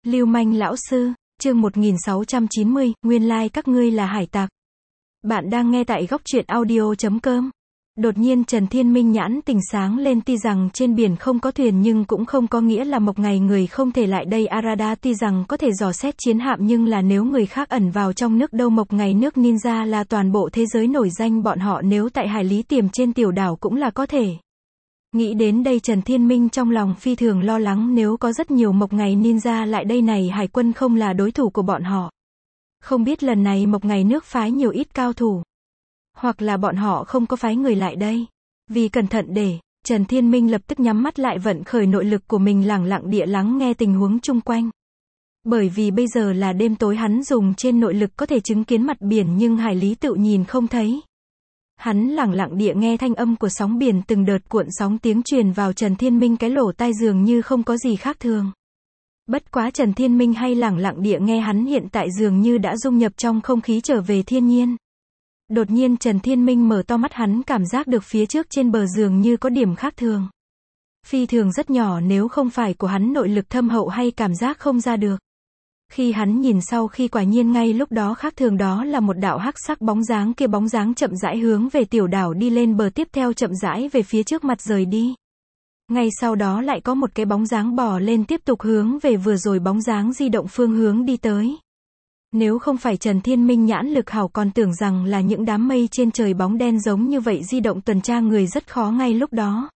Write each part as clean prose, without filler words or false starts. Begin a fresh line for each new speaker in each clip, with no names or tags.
Lưu manh lão sư, chương 1690, nguyên lai các ngươi là hải tặc. Bạn đang nghe tại góc truyện audio.com. Đột nhiên Trần Thiên Minh nhãn tình sáng lên, tuy rằng trên biển không có thuyền nhưng cũng không có nghĩa là một ngày người không thể lại đây. Arada tuy rằng có thể dò xét chiến hạm nhưng là nếu người khác ẩn vào trong nước đâu, một ngày nước ninja là toàn bộ thế giới nổi danh, bọn họ nếu tại hải lý tiềm trên tiểu đảo cũng là có thể. Nghĩ đến đây Trần Thiên Minh trong lòng phi thường lo lắng, nếu có rất nhiều một ngày ninja lại đây này hải quân không là đối thủ của bọn họ. Không biết lần này một ngày nước phái nhiều ít cao thủ. Hoặc là bọn họ không có phái người lại đây. Vì cẩn thận để, Trần Thiên Minh lập tức nhắm mắt lại vận khởi nội lực của mình, lẳng lặng địa lắng nghe tình huống chung quanh. Bởi vì bây giờ là đêm tối, hắn dùng trên nội lực có thể chứng kiến mặt biển nhưng hải lý tự nhìn không thấy. Hắn lẳng lặng địa nghe thanh âm của sóng biển, từng đợt cuộn sóng tiếng truyền vào Trần Thiên Minh cái lỗ tai dường như không có gì khác thường. Bất quá Trần Thiên Minh hay lẳng lặng địa nghe, hắn hiện tại dường như đã dung nhập trong không khí, trở về thiên nhiên. Đột nhiên Trần Thiên Minh mở to mắt, hắn cảm giác được phía trước trên bờ dường như có điểm khác thường. Phi thường rất nhỏ, nếu không phải của hắn nội lực thâm hậu hay cảm giác không ra được. Khi hắn nhìn sau khi quả nhiên ngay lúc đó khác thường, đó là một đạo hắc sắc bóng dáng, kia bóng dáng chậm rãi hướng về tiểu đảo đi lên bờ, tiếp theo chậm rãi về phía trước mặt rời đi. Ngay sau đó lại có một cái bóng dáng bò lên, tiếp tục hướng về vừa rồi bóng dáng di động phương hướng đi tới. Nếu không phải Trần Thiên Minh nhãn lực hảo còn tưởng rằng là những đám mây trên trời bóng đen giống như vậy di động tuần tra người rất khó ngay lúc đó.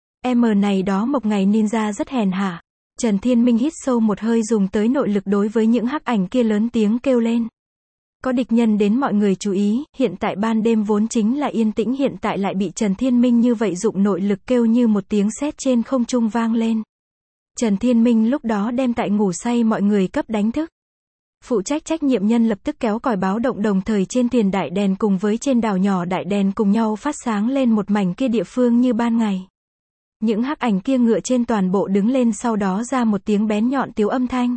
Này đó một ngày ninja rất hèn hạ. Trần Thiên Minh hít sâu một hơi, dùng tới nội lực đối với những hắc ảnh kia lớn tiếng kêu lên. Có địch nhân đến, mọi người chú ý, hiện tại ban đêm vốn chính là yên tĩnh, hiện tại lại bị Trần Thiên Minh như vậy dụng nội lực kêu, như một tiếng sét trên không trung vang lên. Trần Thiên Minh lúc đó đem tại ngủ say mọi người cấp đánh thức. Phụ trách trách nhiệm nhân lập tức kéo còi báo động, đồng thời trên thuyền đại đèn cùng với trên đảo nhỏ đại đèn cùng nhau phát sáng lên, một mảnh kia địa phương như ban ngày. Những hắc ảnh kia ngựa trên toàn bộ đứng lên, sau đó ra một tiếng bén nhọn tiếu âm thanh.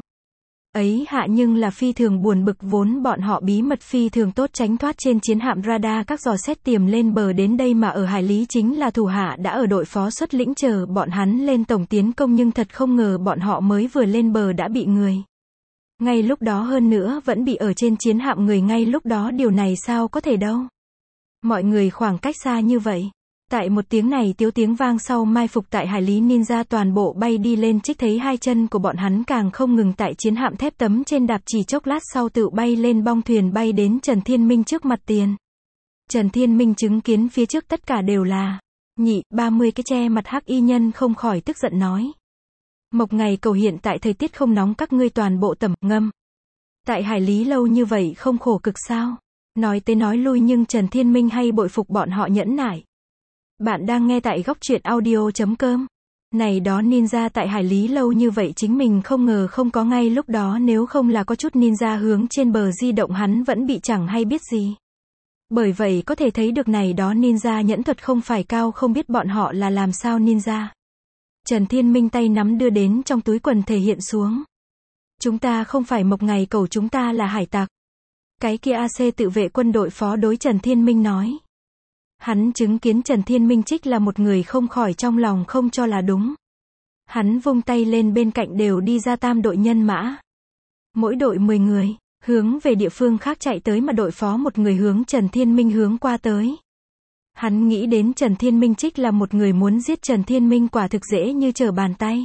Ấy hạ nhưng là phi thường buồn bực, vốn bọn họ bí mật phi thường tốt tránh thoát trên chiến hạm radar các dò xét tiềm lên bờ đến đây, mà ở hải lý chính là thủ hạ đã ở đội phó xuất lĩnh chờ bọn hắn lên tổng tiến công, nhưng thật không ngờ bọn họ mới vừa lên bờ đã bị người. Ngay lúc đó, hơn nữa vẫn bị ở trên chiến hạm người, ngay lúc đó điều này sao có thể đâu. Mọi người khoảng cách xa như vậy. Tại một tiếng này tiếu tiếng vang sau, mai phục tại hải lý ninja toàn bộ bay đi lên, trích thấy hai chân của bọn hắn càng không ngừng tại chiến hạm thép tấm trên đạp, chỉ chốc lát sau tự bay lên bong thuyền bay đến Trần Thiên Minh trước mặt tiền. Trần Thiên Minh chứng kiến phía trước tất cả đều là 30 cái che mặt hắc y nhân, không khỏi tức giận nói. Một ngày cầu hiện tại thời tiết không nóng, các ngươi toàn bộ tẩm ngâm. Tại hải lý lâu như vậy không khổ cực sao? Nói tới nói lui nhưng Trần Thiên Minh hay bội phục bọn họ nhẫn nại. Bạn đang nghe tại góc truyện audio.com. Này đó ninja tại hải lý lâu như vậy chính mình không ngờ không có ngay lúc đó, nếu không là có chút ninja hướng trên bờ di động hắn vẫn bị chẳng hay biết gì. Bởi vậy có thể thấy được này đó ninja nhẫn thuật không phải cao, không biết bọn họ là làm sao ninja. Trần Thiên Minh tay nắm đưa đến trong túi quần thể hiện xuống. Chúng ta không phải một ngày cầu, chúng ta là hải tặc. Cái kia AC tự vệ quân đội phó đối Trần Thiên Minh nói. Hắn chứng kiến Trần Thiên Minh trích là một người, không khỏi trong lòng không cho là đúng. Hắn vung tay lên, bên cạnh đều đi ra tam đội nhân mã. Mỗi đội 10 người, hướng về địa phương khác chạy tới, mà đội phó một người hướng Trần Thiên Minh hướng qua tới. Hắn nghĩ đến Trần Thiên Minh trích là một người, muốn giết Trần Thiên Minh quả thực dễ như trở bàn tay.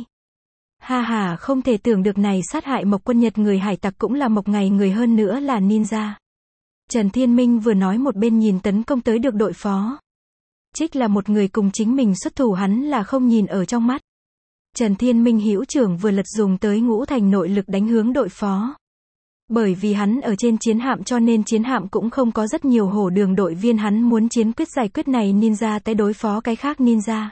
Ha ha, không thể tưởng được này sát hại một quân Nhật người hải tặc cũng là một ngày người, hơn nữa là ninja. Trần Thiên Minh vừa nói một bên nhìn tấn công tới được đội phó. Trích là một người cùng chính mình xuất thủ, hắn là không nhìn ở trong mắt. Trần Thiên Minh hữu trưởng vừa lật, dùng tới ngũ thành nội lực đánh hướng đội phó. Bởi vì hắn ở trên chiến hạm cho nên chiến hạm cũng không có rất nhiều hổ đường đội viên, hắn muốn chiến quyết giải quyết này ninja tới đối phó cái khác ninja.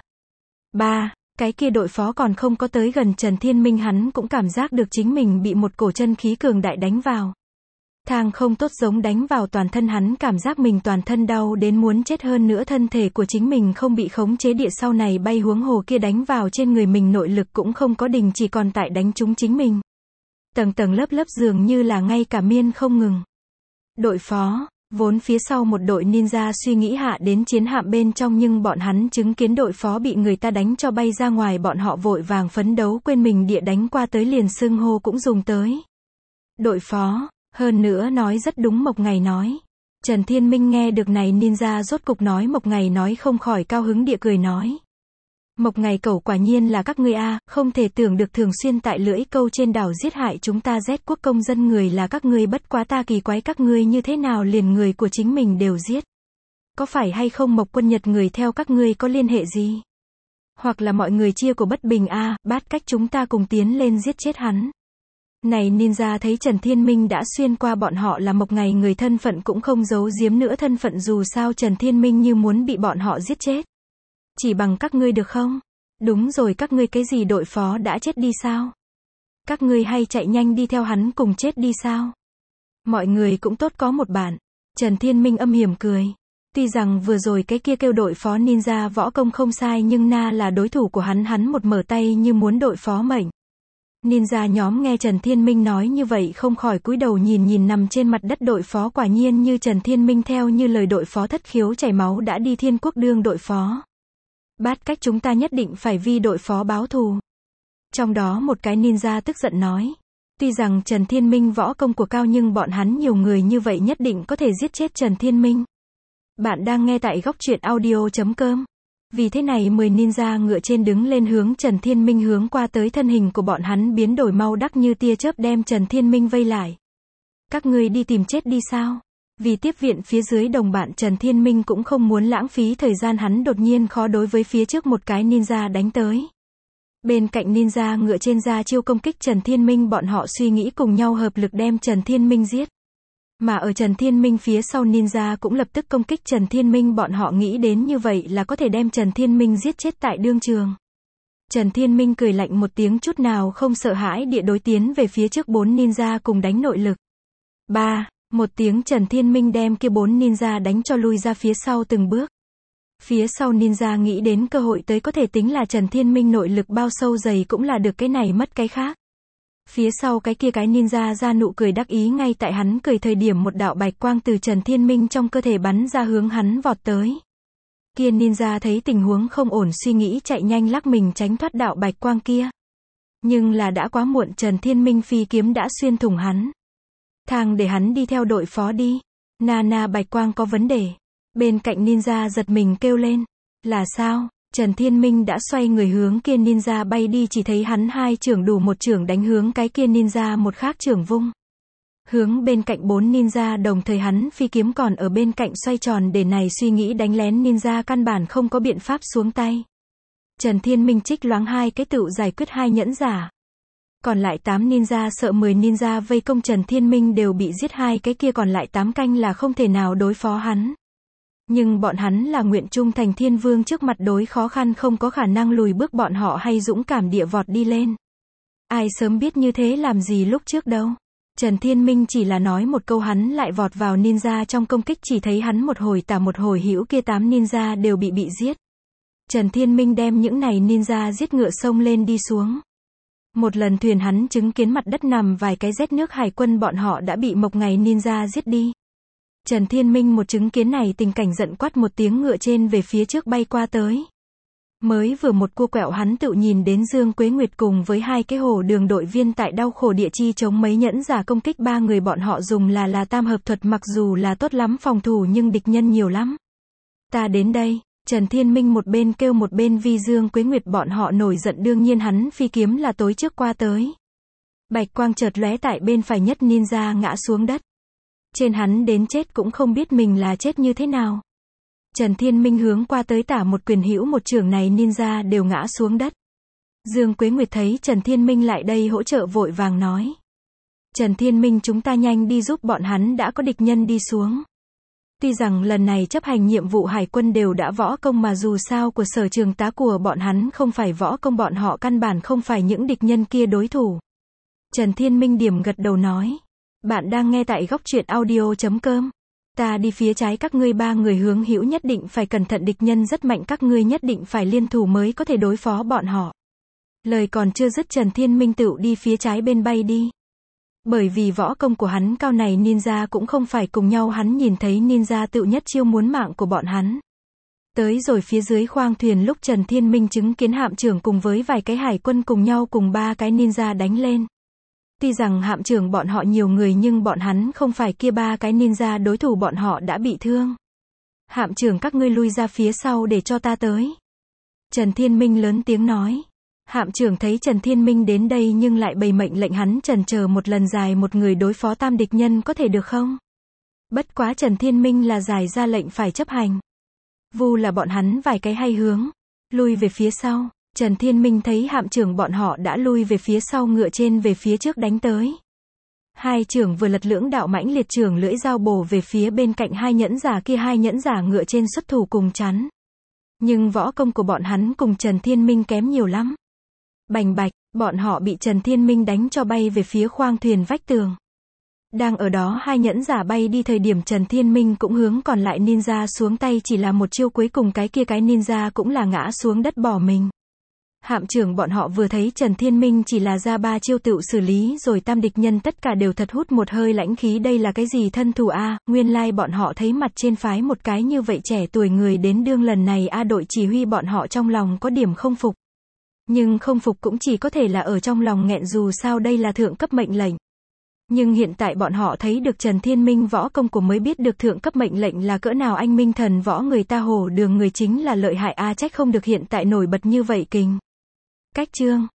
Cái kia đội phó còn không có tới gần Trần Thiên Minh, hắn cũng cảm giác được chính mình bị một cổ chân khí cường đại đánh vào. Thang không tốt, giống đánh vào toàn thân, hắn cảm giác mình toàn thân đau đến muốn chết, hơn nữa thân thể của chính mình không bị khống chế địa sau này bay, huống hồ kia đánh vào trên người mình nội lực cũng không có đình chỉ, còn tại đánh trúng chính mình. Tầng tầng lớp lớp dường như là ngay cả miên không ngừng. Đội phó, Vốn phía sau một đội ninja suy nghĩ hạ đến chiến hạm bên trong nhưng bọn hắn chứng kiến đội phó bị người ta đánh cho bay ra ngoài, bọn họ vội vàng phấn đấu quên mình địa đánh qua tới liền xưng hô cũng dùng tới. Đội phó, hơn nữa nói rất đúng, Mộc Ngày nói. Trần Thiên Minh nghe được này ninja rốt cục nói Mộc Ngày nói không khỏi cao hứng địa cười nói. Mộc Ngày cẩu quả nhiên là các ngươi a, không thể tưởng được thường xuyên tại lưỡi câu trên đảo giết hại chúng ta Z quốc công dân người là các ngươi, bất quá ta kỳ quái các ngươi như thế nào liền người của chính mình đều giết. Có phải hay không Mộc Quân Nhật người theo các ngươi có liên hệ gì? Hoặc là mọi người chia của bất bình a, bát cách chúng ta cùng tiến lên giết chết hắn. Này ninja thấy Trần Thiên Minh đã xuyên qua bọn họ là Mộc Ngày người, thân phận cũng không giấu giếm nữa thân phận, dù sao Trần Thiên Minh như muốn bị bọn họ giết chết. Chỉ bằng các ngươi được không? Đúng rồi, các ngươi cái gì đội phó đã chết đi sao? Các ngươi hay chạy nhanh đi theo hắn cùng chết đi sao? Mọi người cũng tốt có một bạn. Trần Thiên Minh âm hiểm cười. Tuy rằng vừa rồi cái kia kêu đội phó ninja võ công không sai nhưng na là đối thủ của hắn một mở tay như muốn đội phó mệnh. Ninja nhóm nghe Trần Thiên Minh nói như vậy không khỏi cúi đầu nhìn nằm trên mặt đất đội phó, quả nhiên như Trần Thiên Minh theo như lời đội phó thất khiếu chảy máu đã đi thiên quốc đương đội phó. Bát cách chúng ta nhất định phải vì đội phó báo thù. Trong đó một cái ninja tức giận nói. Tuy rằng Trần Thiên Minh võ công của cao nhưng bọn hắn nhiều người như vậy nhất định có thể giết chết Trần Thiên Minh. Bạn đang nghe tại góc truyện audio.com. Vì thế này 10 ninja ngựa trên đứng lên hướng Trần Thiên Minh hướng qua tới, thân hình của bọn hắn biến đổi mau đắc như tia chớp đem Trần Thiên Minh vây lại. Các ngươi đi tìm chết đi sao? Vì tiếp viện phía dưới đồng bạn, Trần Thiên Minh cũng không muốn lãng phí thời gian, hắn đột nhiên khó đối với phía trước một cái ninja đánh tới. Bên cạnh ninja ngựa trên ra chiêu công kích Trần Thiên Minh, bọn họ suy nghĩ cùng nhau hợp lực đem Trần Thiên Minh giết. Mà ở Trần Thiên Minh phía sau ninja cũng lập tức công kích Trần Thiên Minh, bọn họ nghĩ đến như vậy là có thể đem Trần Thiên Minh giết chết tại đương trường. Trần Thiên Minh cười lạnh một tiếng, chút nào không sợ hãi địa đối tiến về phía trước 4 ninja cùng đánh nội lực. Một tiếng, Trần Thiên Minh đem kia 4 ninja đánh cho lui ra phía sau từng bước. Phía sau ninja nghĩ đến cơ hội tới, có thể tính là Trần Thiên Minh nội lực bao sâu dày cũng là được cái này mất cái khác. Phía sau cái kia cái ninja ra nụ cười đắc ý, ngay tại hắn cười thời điểm một đạo bạch quang từ Trần Thiên Minh trong cơ thể bắn ra hướng hắn vọt tới. Kia ninja thấy tình huống không ổn, suy nghĩ chạy nhanh lắc mình tránh thoát đạo bạch quang kia. Nhưng là đã quá muộn, Trần Thiên Minh phi kiếm đã xuyên thủng hắn. Thang để hắn đi theo đội phó đi. Na bạch quang có vấn đề. Bên cạnh ninja giật mình kêu lên. Là sao? Trần Thiên Minh đã xoay người hướng kia ninja bay đi, chỉ thấy hắn hai chưởng đủ một chưởng đánh hướng cái kia ninja, một khác chưởng vung hướng bên cạnh 4 ninja, đồng thời hắn phi kiếm còn ở bên cạnh xoay tròn, để này suy nghĩ đánh lén ninja căn bản không có biện pháp xuống tay. Trần Thiên Minh trích loáng hai cái tựu giải quyết hai nhẫn giả. Còn lại 8 ninja sợ 10 ninja vây công Trần Thiên Minh đều bị giết, hai cái kia còn lại 8 canh là không thể nào đối phó hắn. Nhưng bọn hắn là nguyện trung thành Thiên Vương, trước mặt đối khó khăn không có khả năng lùi bước, bọn họ hay dũng cảm địa vọt đi lên. Ai sớm biết như thế làm gì lúc trước đâu. Trần Thiên Minh chỉ là nói một câu, hắn lại vọt vào ninja trong công kích, chỉ thấy hắn một hồi tả một hồi hữu, kia 8 ninja đều bị giết. Trần Thiên Minh đem những này ninja giết ngựa sông lên đi xuống. Một lần thuyền hắn chứng kiến mặt đất nằm vài cái rết nước hải quân, bọn họ đã bị Mộc Ngày ninja giết đi. Trần Thiên Minh một chứng kiến này tình cảnh giận quát một tiếng, ngựa trên về phía trước bay qua tới. Mới vừa một cua quẹo, hắn tự nhìn đến Dương Quế Nguyệt cùng với hai cái Hồ Đường đội viên tại đau khổ địa chi chống mấy nhẫn giả công kích, ba người bọn họ dùng là tam hợp thuật, mặc dù là tốt lắm phòng thủ nhưng địch nhân nhiều lắm. Ta đến đây. Trần Thiên Minh một bên kêu một bên vi Dương Quế Nguyệt bọn họ nổi giận, đương nhiên hắn phi kiếm là tối trước qua tới. Bạch quang chợt lóe, tại bên phải nhất ninja ngã xuống đất. Trên hắn đến chết cũng không biết mình là chết như thế nào. Trần Thiên Minh hướng qua tới tả một quyền hữu một chưởng, này ninja đều ngã xuống đất. Dương Quế Nguyệt thấy Trần Thiên Minh lại đây hỗ trợ, vội vàng nói. Trần Thiên Minh, chúng ta nhanh đi giúp bọn hắn, đã có địch nhân đi xuống. Tuy rằng lần này chấp hành nhiệm vụ hải quân đều đã võ công, mà dù sao của sở trường tá của bọn hắn không phải võ công, bọn họ căn bản không phải những địch nhân kia đối thủ. Trần Thiên Minh điểm gật đầu nói. Bạn đang nghe tại góc truyện audio.com. Ta đi phía trái, các ngươi ba người hướng hữu nhất định phải cẩn thận, địch nhân rất mạnh, các ngươi nhất định phải liên thủ mới có thể đối phó bọn họ. Lời còn chưa dứt, Trần Thiên Minh tựu đi phía trái bên bay đi. Bởi vì võ công của hắn cao này ninja cũng không phải cùng nhau, hắn nhìn thấy ninja tự nhất chiêu muốn mạng của bọn hắn. Tới rồi phía dưới khoang thuyền lúc Trần Thiên Minh chứng kiến hạm trưởng cùng với vài cái hải quân cùng nhau cùng 3 cái ninja đánh lên. Tuy rằng hạm trưởng bọn họ nhiều người nhưng bọn hắn không phải kia 3 cái ninja đối thủ, bọn họ đã bị thương. Hạm trưởng, các ngươi lui ra phía sau để cho ta tới. Trần Thiên Minh lớn tiếng nói. Hạm trưởng thấy Trần Thiên Minh đến đây nhưng lại bày mệnh lệnh hắn chần chờ một lần, dài một người đối phó tam địch nhân có thể được không? Bất quá Trần Thiên Minh là giải ra lệnh phải chấp hành. Vu là bọn hắn vài cái hay hướng. Lui về phía sau. Trần Thiên Minh thấy hạm trưởng bọn họ đã lui về phía sau, ngựa trên về phía trước đánh tới. Hai trưởng vừa lật, lưỡng đạo mãnh liệt trưởng lưỡi dao bổ về phía bên cạnh hai nhẫn giả kia, hai nhẫn giả ngựa trên xuất thủ cùng chắn. Nhưng võ công của bọn hắn cùng Trần Thiên Minh kém nhiều lắm. Bành bạch, bọn họ bị Trần Thiên Minh đánh cho bay về phía khoang thuyền vách tường. Đang ở đó hai nhẫn giả bay đi thời điểm Trần Thiên Minh cũng hướng còn lại ninja xuống tay, chỉ là một chiêu cuối cùng cái kia cái ninja cũng là ngã xuống đất bỏ mình. Hạm trưởng bọn họ vừa thấy Trần Thiên Minh chỉ là ra 3 chiêu tự xử lý rồi tam địch nhân tất cả đều thật hút một hơi lãnh khí, đây là cái gì thân thủ a? Nguyên lai bọn họ thấy mặt trên phái một cái như vậy trẻ tuổi người đến đương lần này đội chỉ huy, bọn họ trong lòng có điểm không phục. Nhưng không phục cũng chỉ có thể là ở trong lòng nghẹn, dù sao đây là thượng cấp mệnh lệnh. Nhưng hiện tại bọn họ thấy được Trần Thiên Minh võ công của mới biết được thượng cấp mệnh lệnh là cỡ nào anh minh thần võ, người ta Hồ Đường người chính là lợi hại a, trách không được hiện tại nổi bật như vậy kình. Cách chương